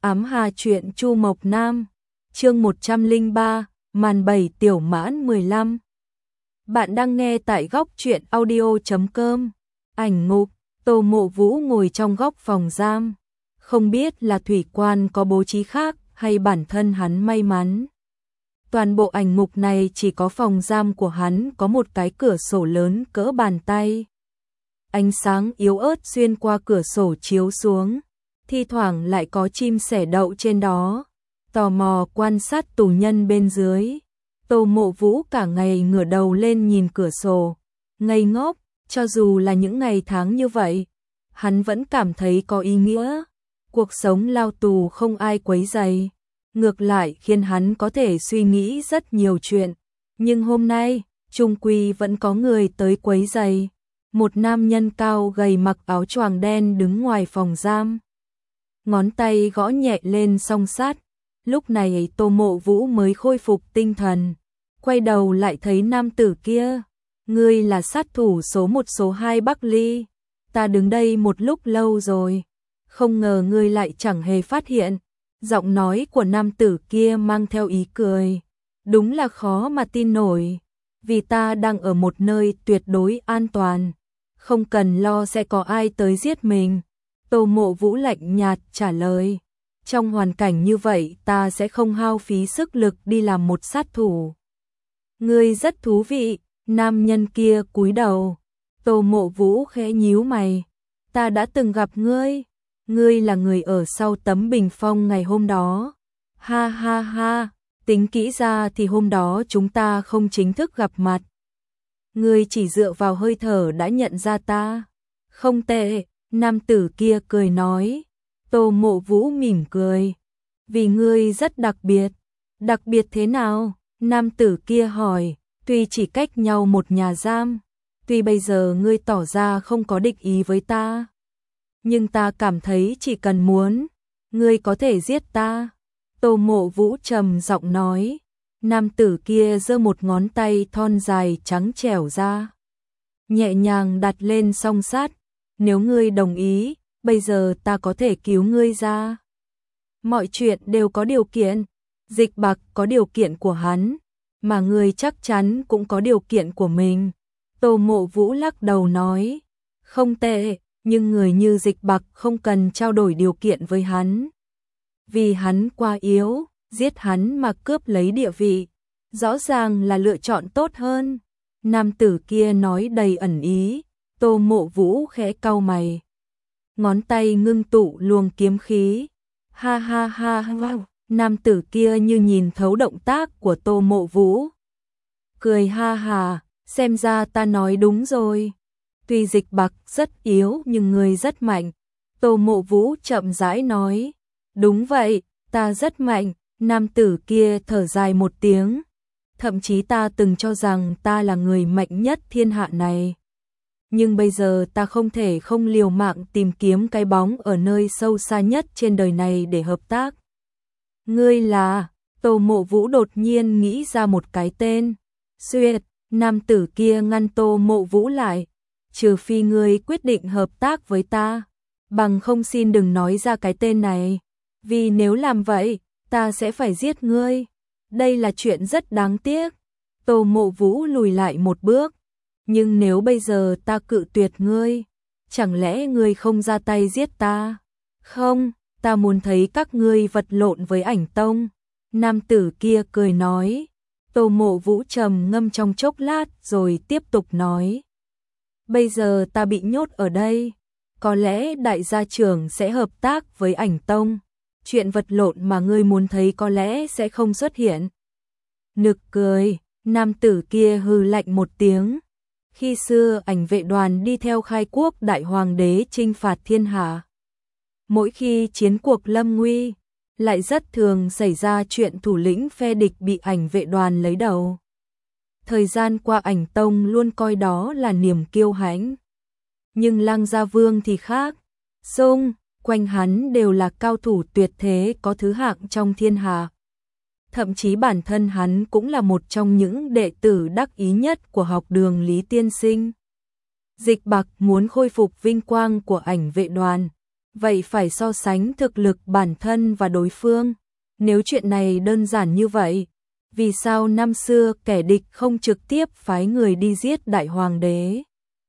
Ám Hà truyện Chu Mộc Nam, chương 103, màn 7 tiểu mãn 15. Bạn đang nghe tại góc truyện audio.com. Ảnh ngục, Tô Mộ Vũ ngồi trong góc phòng giam. Không biết là thủy quan có bố trí khác hay bản thân hắn may mắn. Toàn bộ ảnh ngục này chỉ có phòng giam của hắn có một cái cửa sổ lớn cỡ bàn tay. Ánh sáng yếu ớt xuyên qua cửa sổ chiếu xuống. Thi thoảng lại có chim sẻ đậu trên đó, tò mò quan sát tù nhân bên dưới. Tô Mộ Vũ cả ngày ngửa đầu lên nhìn cửa sổ, ngây ngốc, cho dù là những ngày tháng như vậy, hắn vẫn cảm thấy có ý nghĩa. Cuộc sống lao tù không ai quấy rầy, ngược lại khiến hắn có thể suy nghĩ rất nhiều chuyện. Nhưng hôm nay, chung quy vẫn có người tới quấy rầy. Một nam nhân cao gầy mặc áo choàng đen đứng ngoài phòng giam. Ngón tay gõ nhẹ lên song sắt. Lúc này Tô Mộ Vũ mới khôi phục tinh thần, quay đầu lại thấy nam tử kia. Ngươi là sát thủ số 1 số 2 Bắc Ly. Ta đứng đây một lúc lâu rồi, không ngờ ngươi lại chẳng hề phát hiện. Giọng nói của nam tử kia mang theo ý cười. Đúng là khó mà tin nổi, vì ta đang ở một nơi tuyệt đối an toàn, không cần lo sẽ có ai tới giết mình. Tô Mộ Vũ lạnh nhạt trả lời, trong hoàn cảnh như vậy ta sẽ không hao phí sức lực đi làm một sát thủ. Ngươi rất thú vị. Nam nhân kia cúi đầu. Tô Mộ Vũ khẽ nhíu mày. Ta đã từng gặp ngươi. Ngươi là người ở sau tấm bình phong ngày hôm đó. Ha ha ha, tính kỹ ra thì hôm đó chúng ta không chính thức gặp mặt. Ngươi chỉ dựa vào hơi thở đã nhận ra ta. Không tệ. Nam tử kia cười nói. Tô Mộ Vũ mỉm cười. Vì ngươi rất đặc biệt. Đặc biệt thế nào? Nam tử kia hỏi. Tuy chỉ cách nhau một nhà giam, tuy bây giờ ngươi tỏ ra không có địch ý với ta, nhưng ta cảm thấy chỉ cần muốn, ngươi có thể giết ta. Tô Mộ Vũ trầm giọng nói. Nam tử kia giơ một ngón tay thon dài trắng trẻo ra, nhẹ nhàng đặt lên song sắt. Nếu ngươi đồng ý, bây giờ ta có thể cứu ngươi ra. Mọi chuyện đều có điều kiện. Dịch Bạc có điều kiện của hắn, mà ngươi chắc chắn cũng có điều kiện của mình. Tô Mộ Vũ lắc đầu nói. Không tệ, nhưng người như Dịch Bạc không cần trao đổi điều kiện với hắn. Vì hắn quá yếu, giết hắn mà cướp lấy địa vị, rõ ràng là lựa chọn tốt hơn. Nam tử kia nói đầy ẩn ý. Tô Mộ Vũ khẽ cau mày, ngón tay ngưng tụ luồng kiếm khí. Ha ha ha ha. Nam tử kia như nhìn thấu động tác của Tô Mộ Vũ, cười ha hà. Xem ra ta nói đúng rồi. Tuy Dịch Bạc rất yếu nhưng ngươi rất mạnh. Tô Mộ Vũ chậm rãi nói. Đúng vậy, ta rất mạnh. Nam tử kia thở dài một tiếng. Thậm chí ta từng cho rằng ta là người mạnh nhất thiên hạ này. Nhưng bây giờ ta không thể không liều mạng tìm kiếm cái bóng ở nơi sâu xa nhất trên đời này để hợp tác. Ngươi là? Tô Mộ Vũ đột nhiên nghĩ ra một cái tên. Xuyệt. Nam tử kia ngăn Tô Mộ Vũ lại. Trừ phi ngươi quyết định hợp tác với ta, bằng không xin đừng nói ra cái tên này. Vì nếu làm vậy, ta sẽ phải giết ngươi. Đây là chuyện rất đáng tiếc. Tô Mộ Vũ lùi lại một bước. Nhưng nếu bây giờ ta cự tuyệt ngươi, chẳng lẽ ngươi không ra tay giết ta? Không, ta muốn thấy các ngươi vật lộn với Ảnh Tông. Nam tử kia cười nói. Tô Mộ Vũ trầm ngâm trong chốc lát rồi tiếp tục nói. Bây giờ ta bị nhốt ở đây, có lẽ đại gia trưởng sẽ hợp tác với Ảnh Tông. Chuyện vật lộn mà ngươi muốn thấy có lẽ sẽ không xuất hiện. Nực cười. Nam tử kia hừ lạnh một tiếng. Khi xưa Ảnh vệ đoàn đi theo khai quốc đại hoàng đế chinh phạt thiên hạ, mỗi khi chiến cuộc lâm nguy, lại rất thường xảy ra chuyện thủ lĩnh phe địch bị Ảnh vệ đoàn lấy đầu. Thời gian qua Ảnh Tông luôn coi đó là niềm kiêu hãnh. Nhưng Lăng Gia Vương thì khác. Xung quanh hắn đều là cao thủ tuyệt thế có thứ hạng trong thiên hạ. Thậm chí bản thân hắn cũng là một trong những đệ tử đắc ý nhất của học đường Lý Tiên Sinh. Dịch Bạc muốn khôi phục vinh quang của Ảnh vệ đoàn, vậy phải so sánh thực lực bản thân và đối phương. Nếu chuyện này đơn giản như vậy, vì sao năm xưa kẻ địch không trực tiếp phái người đi giết đại hoàng đế?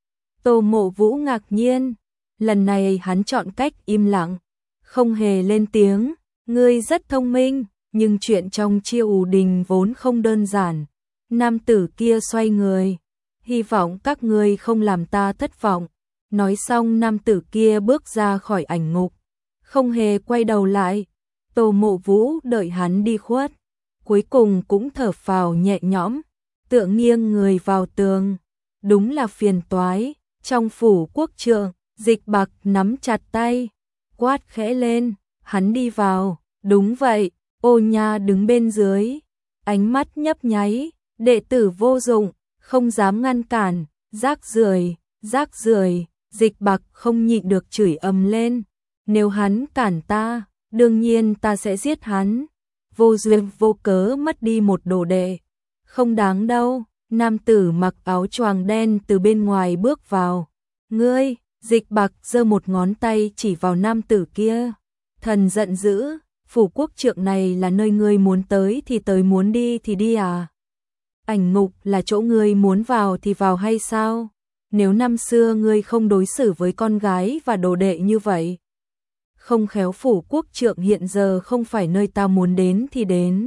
Tô Mộ Vũ ngạc nhiên, lần này hắn chọn cách im lặng, không hề lên tiếng. Ngươi rất thông minh, nhưng chuyện trong triều đình vốn không đơn giản. Nam tử kia xoay người, hy vọng các ngươi không làm ta thất vọng. Nói xong nam tử kia bước ra khỏi ảnh ngục, không hề quay đầu lại. Tô Mộ Vũ đợi hắn đi khuất, cuối cùng cũng thở phào nhẹ nhõm, tựa nghiêng người vào tường. Đúng là phiền toái. Trong phủ quốc trượng, Dịch Bạc nắm chặt tay, quát khẽ lên, hắn đi vào. Đúng vậy, Ô Nha đứng bên dưới, ánh mắt nhấp nháy, đệ tử vô dụng, không dám ngăn cản, rác rưởi, rác rưởi. Dịch Bạc không nhịn được chửi ầm lên, nếu hắn cản ta, đương nhiên ta sẽ giết hắn. Vô duyên vô cớ mất đi một đồ đệ, không đáng đâu. Nam tử mặc áo choàng đen từ bên ngoài bước vào. Ngươi, Dịch Bạc giơ một ngón tay chỉ vào nam tử kia. Thần giận dữ, phủ quốc trượng này là nơi ngươi muốn tới thì tới, muốn đi thì đi à? Ảnh ngục là chỗ ngươi muốn vào thì vào hay sao? Nếu năm xưa ngươi không đối xử với con gái và đồ đệ như vậy, không khéo phủ quốc trượng hiện giờ không phải nơi ta muốn đến thì đến.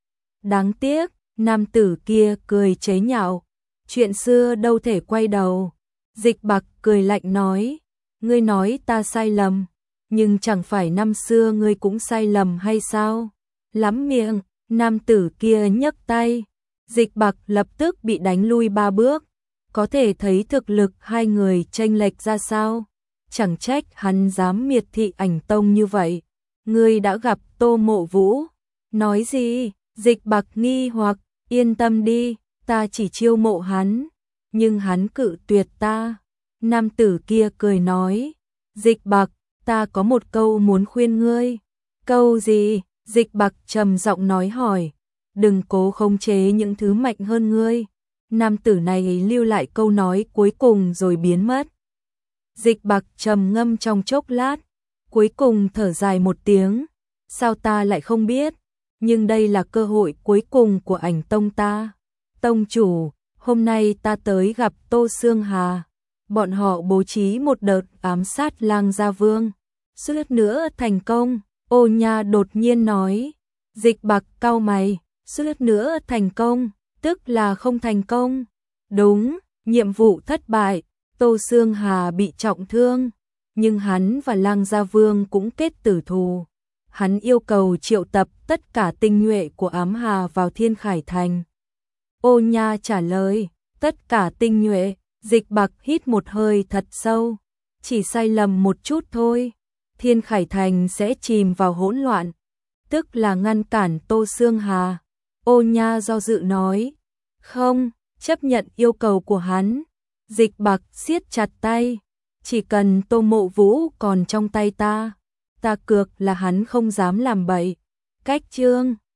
Đáng tiếc. Nam tử kia cười chế nhạo, chuyện xưa đâu thể quay đầu. Dịch Bạc cười lạnh nói, ngươi nói ta sai lầm, nhưng chẳng phải năm xưa ngươi cũng sai lầm hay sao? Lắm miệng. Nam tử kia nhấc tay, Dịch Bạc lập tức bị đánh lui 3 bước. Có thể thấy thực lực hai người chênh lệch ra sao. Chẳng trách hắn dám miệt thị Ảnh Tông như vậy. Ngươi đã gặp Tô Mộ Vũ? Nói gì? Dịch Bạc nghi hoặc. Yên tâm đi, ta chỉ chiêu mộ hắn, nhưng hắn cự tuyệt ta. Nam tử kia cười nói, Dịch Bạc, ta có một câu muốn khuyên ngươi. Câu gì? Dịch Bạc trầm giọng nói hỏi, đừng cố khống chế những thứ mạnh hơn ngươi. Nam tử này lưu lại câu nói cuối cùng rồi biến mất. Dịch Bạc trầm ngâm trong chốc lát, cuối cùng thở dài một tiếng, sao ta lại không biết? Nhưng đây là cơ hội cuối cùng của Ảnh Tông ta. Tông chủ, hôm nay ta tới gặp Tô Xương Hà. Bọn họ bố trí một đợt ám sát Lang Gia Vương. Suýt nữa thành công. Ô Nha đột nhiên nói. Dịch Bạc cau mày. Suýt nữa thành công, tức là không thành công. Đúng, nhiệm vụ thất bại. Tô Xương Hà bị trọng thương. Nhưng hắn và Lang Gia Vương cũng kết tử thù. Hắn yêu cầu triệu tập tất cả tinh nhuệ của Ám Hà vào Thiên Khải Thành. Ô Nha trả lời, tất cả tinh nhuệ. Dịch Bạc hít một hơi thật sâu, chỉ sai lầm một chút thôi, Thiên Khải Thành sẽ chìm vào hỗn loạn, tức là ngăn cản Tô Xương Hà. Ô Nha do dự nói, không, chấp nhận yêu cầu của hắn. Dịch Bạc siết chặt tay, chỉ cần Tô Mộ Vũ còn trong tay ta cược là hắn không dám làm bậy. Cách chương